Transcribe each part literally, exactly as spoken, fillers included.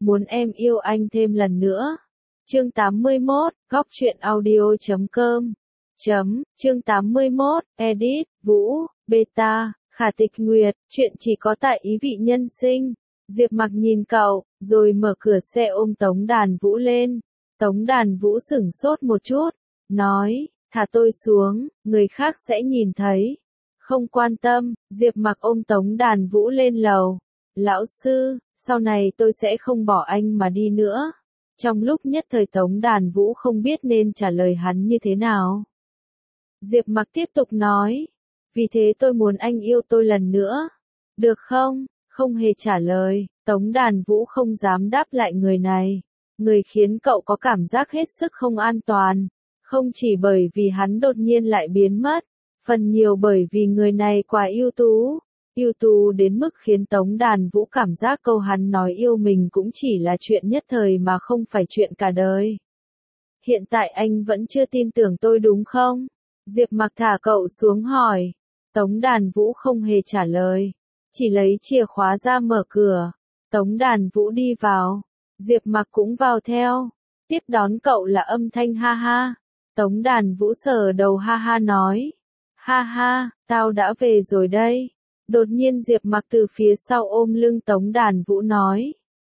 muốn em yêu anh thêm lần nữa. Chương tám mươi mốt, góc truyện audio chấm com. Chấm, chương tám mươi mốt, edit, Vũ, beta, Khả Tịch Nguyệt, chuyện chỉ có tại ý vị nhân sinh. Diệp Mặc nhìn cậu, rồi mở cửa xe ôm Tống Đàn Vũ lên. Tống Đàn Vũ sửng sốt một chút, nói, thả tôi xuống, người khác sẽ nhìn thấy. Không quan tâm, Diệp Mặc ôm Tống Đàn Vũ lên lầu. Lão sư, sau này tôi sẽ không bỏ anh mà đi nữa. Trong lúc nhất thời Tống Đàn Vũ không biết nên trả lời hắn như thế nào. Diệp Mặc tiếp tục nói, vì thế tôi muốn anh yêu tôi lần nữa. Được không? Không hề trả lời, Tống Đàn Vũ không dám đáp lại người này. Người khiến cậu có cảm giác hết sức không an toàn. Không chỉ bởi vì hắn đột nhiên lại biến mất, phần nhiều bởi vì người này quá ưu tú. Ưu tú đến mức khiến Tống Đàn Vũ cảm giác câu hắn nói yêu mình cũng chỉ là chuyện nhất thời mà không phải chuyện cả đời. Hiện tại anh vẫn chưa tin tưởng tôi đúng không? Diệp Mặc thả cậu xuống hỏi. Tống Đàn Vũ không hề trả lời, chỉ lấy chìa khóa ra mở cửa. Tống Đàn Vũ đi vào, Diệp Mặc cũng vào theo. Tiếp đón cậu là âm thanh ha ha. Tống Đàn Vũ sờ đầu ha ha nói. Ha ha, tao đã về rồi đây. Đột nhiên Diệp Mặc từ phía sau ôm lưng Tống Đàn Vũ nói.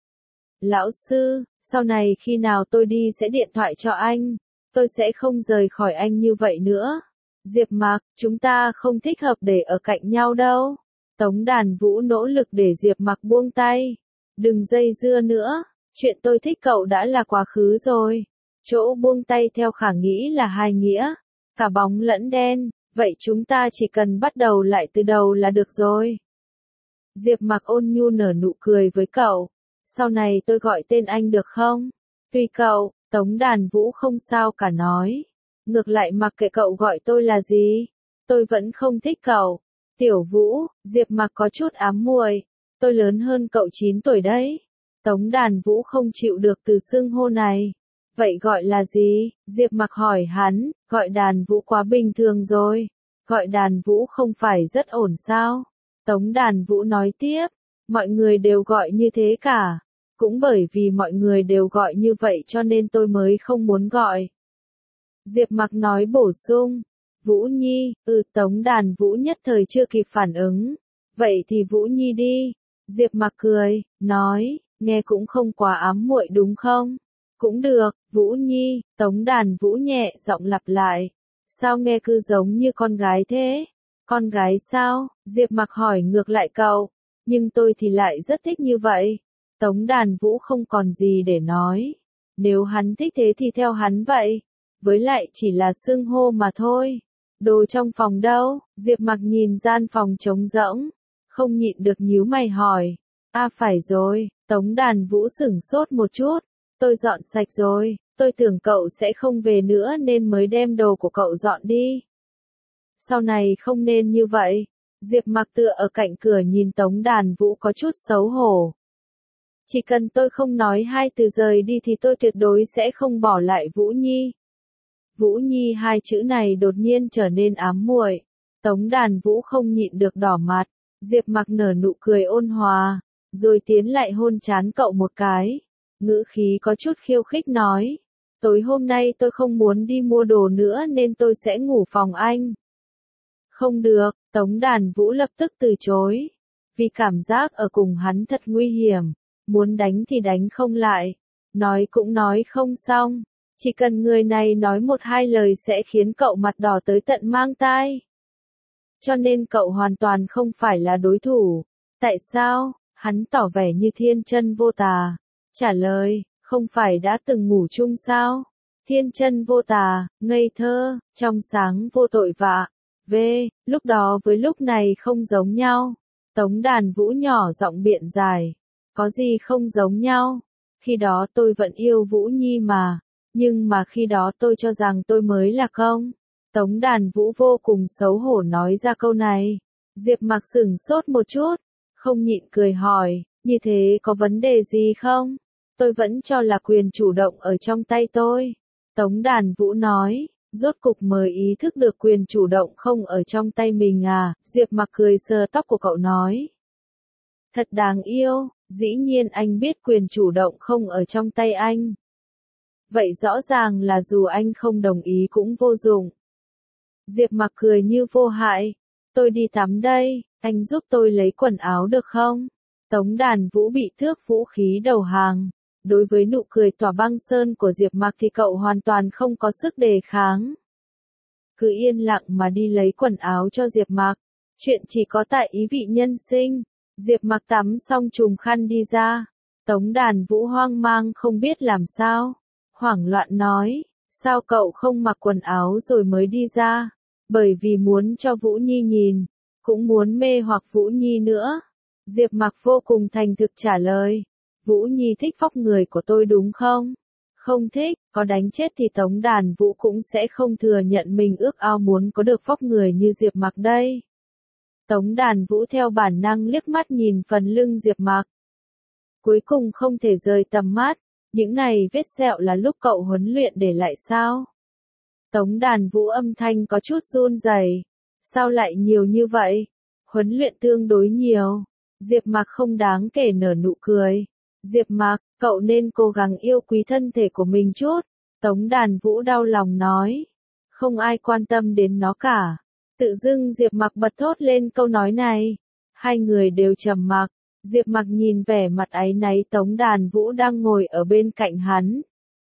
Lão sư, sau này khi nào tôi đi sẽ điện thoại cho anh. Tôi sẽ không rời khỏi anh như vậy nữa. Diệp Mặc, chúng ta không thích hợp để ở cạnh nhau đâu. Tống Đàn Vũ nỗ lực để Diệp Mặc buông tay. Đừng dây dưa nữa, chuyện tôi thích cậu đã là quá khứ rồi. Chỗ buông tay theo Khả nghĩ là hai nghĩa, cả bóng lẫn đen, vậy chúng ta chỉ cần bắt đầu lại từ đầu là được rồi. Diệp Mặc ôn nhu nở nụ cười với cậu. Sau này tôi gọi tên anh được không? Tùy cậu. Tống Đàn Vũ không sao cả nói. Ngược lại mặc kệ cậu gọi tôi là gì, tôi vẫn không thích cậu. Tiểu Vũ, Diệp Mặc có chút ám muội. Tôi lớn hơn cậu chín tuổi đấy. Tống Đàn Vũ không chịu được từ xưng hô này. Vậy gọi là gì? Diệp Mặc hỏi hắn, gọi Đàn Vũ quá bình thường rồi. Gọi Đàn Vũ không phải rất ổn sao? Tống Đàn Vũ nói tiếp, mọi người đều gọi như thế cả. Cũng bởi vì mọi người đều gọi như vậy cho nên tôi mới không muốn gọi. Diệp Mặc nói bổ sung. Vũ Nhi, ừ Tống Đàn Vũ nhất thời chưa kịp phản ứng. Vậy thì Vũ Nhi đi. Diệp Mặc cười, nói, nghe cũng không quá ám muội đúng không? Cũng được, Vũ Nhi. Tống Đàn Vũ nhẹ giọng lặp lại. Sao nghe cứ giống như con gái thế? Con gái sao? Diệp Mặc hỏi ngược lại cậu. Nhưng tôi thì lại rất thích như vậy. Tống Đàn Vũ không còn gì để nói. Nếu hắn thích thế thì theo hắn vậy. Với lại chỉ là xưng hô mà thôi. Đồ trong phòng đâu? Diệp Mặc nhìn gian phòng trống rỗng. Không nhịn được nhíu mày hỏi. À phải rồi, Tống Đàn Vũ sửng sốt một chút. Tôi dọn sạch rồi, tôi tưởng cậu sẽ không về nữa nên mới đem đồ của cậu dọn đi. Sau này không nên như vậy. Diệp Mặc tựa ở cạnh cửa nhìn Tống Đàn Vũ có chút xấu hổ. Chỉ cần tôi không nói hai từ rời đi thì tôi tuyệt đối sẽ không bỏ lại Vũ Nhi. Vũ Nhi hai chữ này đột nhiên trở nên ám muội. Tống Đàn Vũ không nhịn được đỏ mặt. Diệp Mặc nở nụ cười ôn hòa, rồi tiến lại hôn trán cậu một cái. Ngữ khí có chút khiêu khích nói. Tối hôm nay tôi không muốn đi mua đồ nữa nên tôi sẽ ngủ phòng anh. Không được, Tống Đàn Vũ lập tức từ chối. Vì cảm giác ở cùng hắn thật nguy hiểm. Muốn đánh thì đánh không lại. Nói cũng nói không xong. Chỉ cần người này nói một hai lời sẽ khiến cậu mặt đỏ tới tận mang tai. Cho nên cậu hoàn toàn không phải là đối thủ. Tại sao? Hắn tỏ vẻ như thiên chân vô tà. Trả lời, không phải đã từng ngủ chung sao? Thiên chân vô tà, ngây thơ, trong sáng vô tội vạ. V, lúc đó với lúc này không giống nhau. Tống Đàn Vũ nhỏ giọng biện giải. Có gì không giống nhau? Khi đó tôi vẫn yêu Vũ Nhi mà. Nhưng mà khi đó tôi cho rằng tôi mới là không. Tống Đàn Vũ vô cùng xấu hổ nói ra câu này. Diệp Mặc sửng sốt một chút. Không nhịn cười hỏi, như thế có vấn đề gì không? Tôi vẫn cho là quyền chủ động ở trong tay tôi. Tống Đàn Vũ nói, rốt cục mới ý thức được quyền chủ động không ở trong tay mình à? Diệp Mặc cười sờ tóc của cậu nói. Thật đáng yêu, dĩ nhiên anh biết quyền chủ động không ở trong tay anh. Vậy rõ ràng là dù anh không đồng ý cũng vô dụng. Diệp Mặc cười như vô hại. Tôi đi tắm đây, anh giúp tôi lấy quần áo được không? Tống Đàn Vũ bị thước vũ khí đầu hàng. Đối với nụ cười tỏa băng sơn của Diệp Mặc thì cậu hoàn toàn không có sức đề kháng. Cứ yên lặng mà đi lấy quần áo cho Diệp Mặc. Chuyện chỉ có tại ý vị nhân sinh. Diệp Mặc tắm xong trùm khăn đi ra. Tống Đàn Vũ hoang mang không biết làm sao. Hoảng loạn nói, sao cậu không mặc quần áo rồi mới đi ra? Bởi vì muốn cho Vũ Nhi nhìn, cũng muốn mê hoặc Vũ Nhi nữa. Diệp Mặc vô cùng thành thực trả lời, Vũ Nhi thích vóc người của tôi đúng không? Không thích, có đánh chết thì Tống Đàn Vũ cũng sẽ không thừa nhận mình ước ao muốn có được vóc người như Diệp Mặc đây. Tống Đàn Vũ theo bản năng liếc mắt nhìn phần lưng Diệp Mặc. Cuối cùng không thể rời tầm mắt, những này vết sẹo là lúc cậu huấn luyện để lại sao? Tống Đàn Vũ âm thanh có chút run rẩy. Sao lại nhiều như vậy? Huấn luyện tương đối nhiều. Diệp Mặc không đáng kể nở nụ cười. Diệp Mặc, cậu nên cố gắng yêu quý thân thể của mình chút. Tống Đàn Vũ đau lòng nói. Không ai quan tâm đến nó cả. Tự dưng Diệp Mặc bật thốt lên câu nói này. Hai người đều trầm mặc. Diệp Mặc nhìn vẻ mặt áy náy Tống Đàn Vũ đang ngồi ở bên cạnh hắn.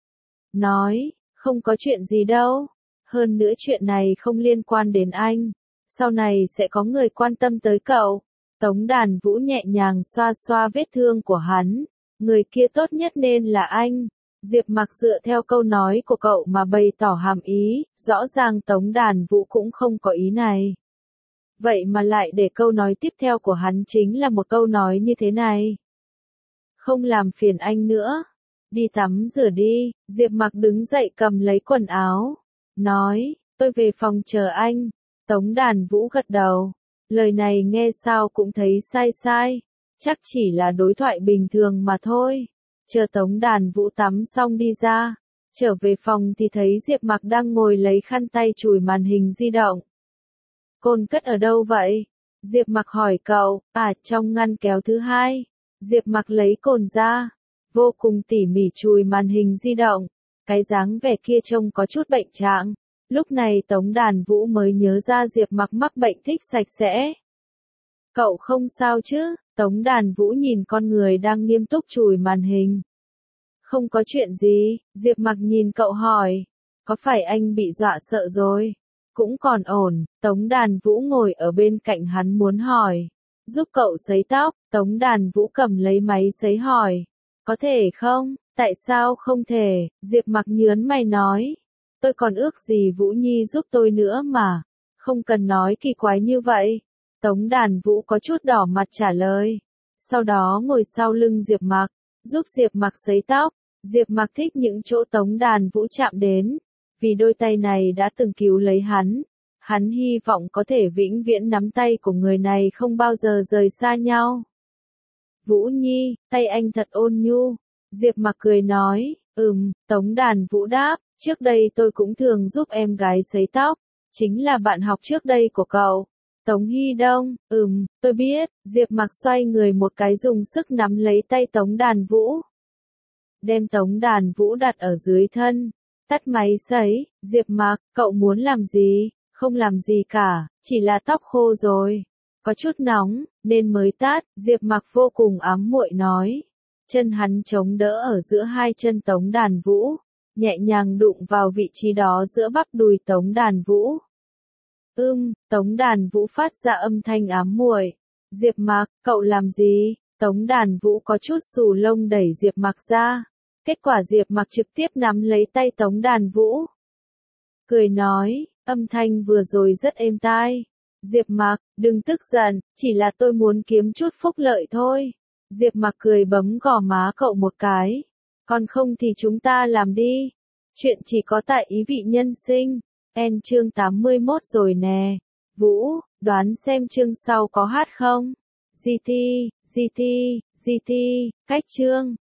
Nói, không có chuyện gì đâu. Hơn nữa chuyện này không liên quan đến anh. Sau này sẽ có người quan tâm tới cậu. Tống Đàn Vũ nhẹ nhàng xoa xoa vết thương của hắn. Người kia tốt nhất nên là anh. Diệp Mặc dựa theo câu nói của cậu mà bày tỏ hàm ý. Rõ ràng Tống Đàn Vũ cũng không có ý này. Vậy mà lại để câu nói tiếp theo của hắn chính là một câu nói như thế này. Không làm phiền anh nữa. Đi tắm rửa đi. Diệp Mặc đứng dậy cầm lấy quần áo. Nói, tôi về phòng chờ anh. Tống Đàn Vũ gật đầu. Lời này nghe sao cũng thấy sai sai. Chắc chỉ là đối thoại bình thường mà thôi. Chờ Tống Đàn Vũ tắm xong đi ra. Trở về phòng thì thấy Diệp Mặc đang ngồi lấy khăn tay chùi màn hình di động. Côn cất ở đâu vậy? Diệp Mặc hỏi cậu. À, trong ngăn kéo thứ hai. Diệp Mặc lấy cồn ra. Vô cùng tỉ mỉ chùi màn hình di động. Cái dáng vẻ kia trông có chút bệnh trạng. Lúc này Tống Đàn Vũ mới nhớ ra Diệp Mặc mắc bệnh thích sạch sẽ. Cậu không sao chứ? Tống Đàn Vũ nhìn con người đang nghiêm túc chùi màn hình. Không có chuyện gì, Diệp Mặc nhìn cậu hỏi. Có phải anh bị dọa sợ rồi? Cũng còn ổn. Tống Đàn Vũ ngồi ở bên cạnh hắn muốn hỏi. Giúp cậu sấy tóc. Tống Đàn Vũ cầm lấy máy sấy hỏi. Có thể không? Tại sao không thể? Diệp Mặc nhớn mày nói. Tôi còn ước gì Vũ Nhi giúp tôi nữa mà. Không cần nói kỳ quái như vậy. Tống Đàn Vũ có chút đỏ mặt trả lời. Sau đó ngồi sau lưng Diệp Mặc. Giúp Diệp Mặc sấy tóc. Diệp Mặc thích những chỗ Tống Đàn Vũ chạm đến. Vì đôi tay này đã từng cứu lấy hắn. Hắn hy vọng có thể vĩnh viễn nắm tay của người này không bao giờ rời xa nhau. Vũ Nhi, tay anh thật ôn nhu. Diệp Mặc cười nói, ừm, Tống Đàn Vũ đáp, trước đây tôi cũng thường giúp em gái sấy tóc. Chính là bạn học trước đây của cậu. Tống Hy Đông, ừm, tôi biết. Diệp Mặc xoay người một cái dùng sức nắm lấy tay Tống Đàn Vũ. Đem Tống Đàn Vũ đặt ở dưới thân. Tắt máy sấy. Diệp Mặc, cậu muốn làm gì? Không làm gì cả, chỉ là tóc khô rồi. Có chút nóng, nên mới tắt. Diệp Mặc vô cùng ám muội nói. Chân hắn chống đỡ ở giữa hai chân Tống Đàn Vũ. Nhẹ nhàng đụng vào vị trí đó giữa bắp đùi Tống Đàn Vũ. Ưm, Tống Đàn Vũ phát ra âm thanh ám muội. Diệp Mặc, cậu làm gì? Tống Đàn Vũ có chút xù lông đẩy Diệp Mặc ra. Kết quả Diệp Mặc trực tiếp nắm lấy tay Tống Đàn Vũ. Cười nói, âm thanh vừa rồi rất êm tai. Diệp Mặc, đừng tức giận, chỉ là tôi muốn kiếm chút phúc lợi thôi. Diệp Mặc cười bấm gò má cậu một cái. Còn không thì chúng ta làm đi. Chuyện chỉ có tại ý vị nhân sinh. En chương tám mươi mốt rồi nè. Vũ, đoán xem chương sau có hát không? giê tê, giê tê, giê tê, cách chương.